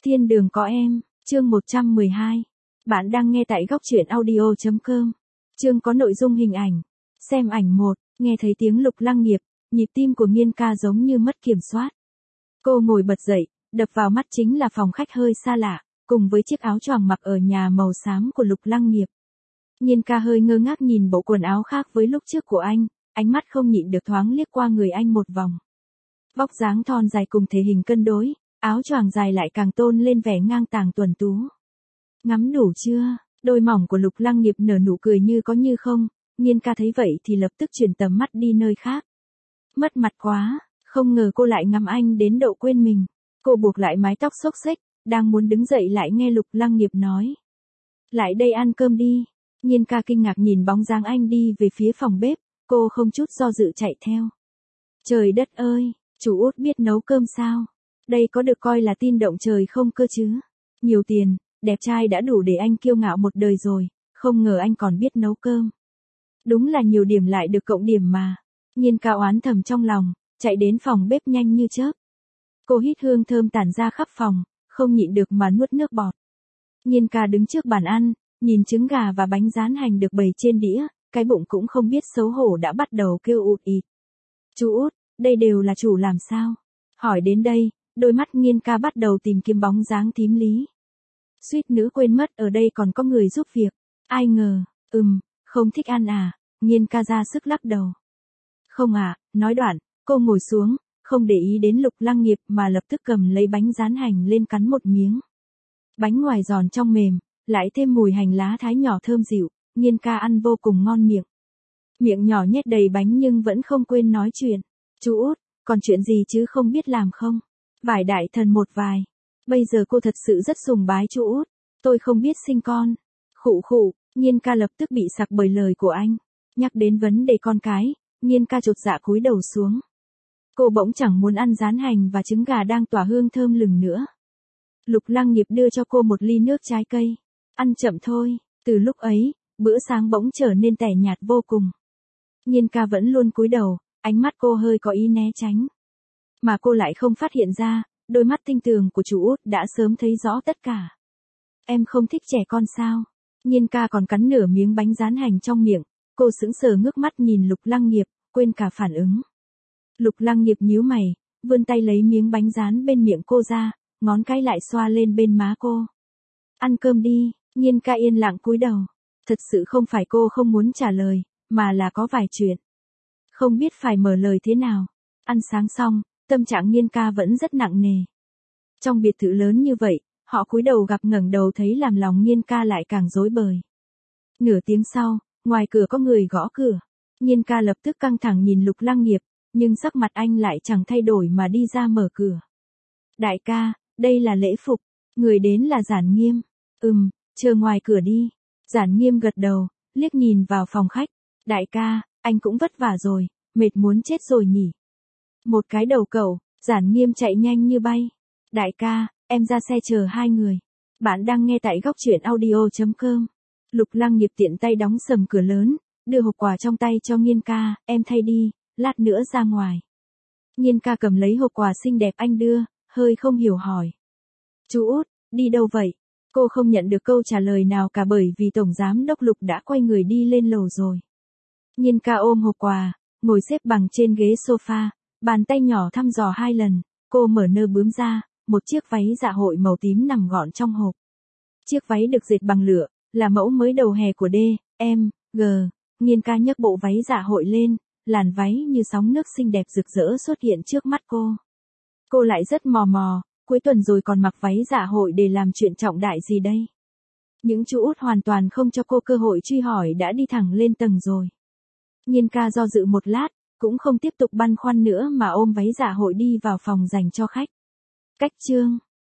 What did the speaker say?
Thiên đường có em, chương 112. Bạn đang nghe tại góc truyện audio.com. Chương có nội dung hình ảnh. Xem ảnh 1, nghe thấy tiếng Lục Lăng Nghiệp, nhịp tim của Nghiên Ca giống như mất kiểm soát. Cô ngồi bật dậy, đập vào mắt chính là phòng khách hơi xa lạ, cùng với chiếc áo choàng mặc ở nhà màu xám của Lục Lăng Nghiệp. Nghiên Ca hơi ngơ ngác nhìn bộ quần áo khác với lúc trước của anh, ánh mắt không nhịn được thoáng liếc qua người anh một vòng. Vóc dáng thon dài cùng thể hình cân đối, áo choàng dài lại càng tôn lên vẻ ngang tàng tuấn tú. Ngắm đủ chưa? Đôi mỏng của Lục Lăng Nghiệp nở nụ cười như có như không, Nghiên Ca thấy vậy thì lập tức chuyển tầm mắt đi nơi khác. Mất mặt quá, không ngờ cô lại ngắm anh đến độ quên mình. Cô buộc lại mái tóc xốc xếch, đang muốn đứng dậy lại nghe Lục Lăng Nghiệp nói. Lại đây ăn cơm đi. Nghiên Ca kinh ngạc nhìn bóng dáng anh đi về phía phòng bếp, cô không chút do dự chạy theo. Trời đất ơi, chú Út biết nấu cơm sao? Đây có được coi là tin động trời không cơ chứ? Nhiều tiền, đẹp trai đã đủ để anh kiêu ngạo một đời rồi, không ngờ anh còn biết nấu cơm. Đúng là nhiều điểm lại được cộng điểm mà. Nghiên Ca oán thầm trong lòng, chạy đến phòng bếp nhanh như chớp. Cô hít hương thơm tản ra khắp phòng, không nhịn được mà nuốt nước bọt. Nghiên Ca đứng trước bàn ăn, nhìn trứng gà và bánh rán hành được bày trên đĩa, cái bụng cũng không biết xấu hổ đã bắt đầu kêu ụt ịt. Chú Út, đây đều là chủ làm sao? Hỏi đến đây, đôi mắt Nghiên Ca bắt đầu tìm kiếm bóng dáng thím Lý. Suýt nữa quên mất ở đây còn có người giúp việc. Ai ngờ, không thích ăn à? Nghiên Ca ra sức lắc đầu. Không à, nói đoạn, cô ngồi xuống, không để ý đến Lục Lăng Nghiệp mà lập tức cầm lấy bánh rán hành lên cắn một miếng. Bánh ngoài giòn trong mềm, lại thêm mùi hành lá thái nhỏ thơm dịu, Nghiên Ca ăn vô cùng ngon miệng. Miệng nhỏ nhét đầy bánh nhưng vẫn không quên nói chuyện. Chú Út, còn chuyện gì chứ không biết làm không? Vải đại thần một vài. Bây giờ cô thật sự rất sùng bái chú Út. Tôi không biết sinh con. Khụ khụ, Nghiên Ca lập tức bị sặc bởi lời của anh. Nhắc đến vấn đề con cái, Nghiên Ca chột dạ cúi đầu xuống. Cô bỗng chẳng muốn ăn rán hành và trứng gà đang tỏa hương thơm lừng nữa. Lục Lăng Nghiệp đưa cho cô một ly nước trái cây. Ăn chậm thôi, từ lúc ấy, bữa sáng bỗng trở nên tẻ nhạt vô cùng. Nghiên Ca vẫn luôn cúi đầu, ánh mắt cô hơi có ý né tránh. Mà cô lại không phát hiện ra, đôi mắt tinh tường của chú Út đã sớm thấy rõ tất cả. Em không thích trẻ con sao? Nghiên Ca còn cắn nửa miếng bánh rán hành trong miệng, cô sững sờ ngước mắt nhìn Lục Lăng Nghiệp, quên cả phản ứng. Lục Lăng Nghiệp nhíu mày, vươn tay lấy miếng bánh rán bên miệng cô ra, ngón cái lại xoa lên bên má cô. Ăn cơm đi. Nghiên Ca yên lặng cúi đầu. Thật sự không phải cô không muốn trả lời, mà là có vài chuyện. Không biết phải mở lời thế nào. Ăn sáng xong, tâm trạng Nghiên Ca vẫn rất nặng nề. Trong biệt thự lớn như vậy, họ cúi đầu gặp ngẩng đầu thấy làm lòng Nghiên Ca lại càng rối bời. Nửa tiếng sau, ngoài cửa có người gõ cửa. Nghiên Ca lập tức căng thẳng nhìn Lục Lăng Nghiệp, nhưng sắc mặt anh lại chẳng thay đổi mà đi ra mở cửa. Đại ca, đây là lễ phục. Người đến là Giản Nghiêm. Chờ ngoài cửa đi. Giản Nghiêm gật đầu, liếc nhìn vào phòng khách. Đại ca, anh cũng vất vả rồi, mệt muốn chết rồi nhỉ. Một cái đầu cẩu, Giản Nghiêm chạy nhanh như bay. Đại ca, em ra xe chờ hai người. Bạn đang nghe tại góc truyện audio.com. Lục Lăng Nghiệp tiện tay đóng sầm cửa lớn, đưa hộp quà trong tay cho Nghiên Ca, em thay đi, lát nữa ra ngoài. Nghiên Ca cầm lấy hộp quà xinh đẹp anh đưa, hơi không hiểu hỏi. Chú Út, đi đâu vậy? Cô không nhận được câu trả lời nào cả bởi vì Tổng Giám Đốc Lục đã quay người đi lên lầu rồi. Nghiên Ca ôm hộp quà, ngồi xếp bằng trên ghế sofa, bàn tay nhỏ thăm dò hai lần, cô mở nơ bướm ra, một chiếc váy dạ hội màu tím nằm gọn trong hộp. Chiếc váy được dệt bằng lụa, là mẫu mới đầu hè của D.M.G. Nghiên Ca nhấc bộ váy dạ hội lên, làn váy như sóng nước xinh đẹp rực rỡ xuất hiện trước mắt cô. Cô lại rất mò mò. Cuối tuần rồi còn mặc váy dạ hội để làm chuyện trọng đại gì đây? Những chú Út hoàn toàn không cho cô cơ hội truy hỏi đã đi thẳng lên tầng rồi. Nghiên Ca do dự một lát, cũng không tiếp tục băn khoăn nữa mà ôm váy dạ hội đi vào phòng dành cho khách. Cách chương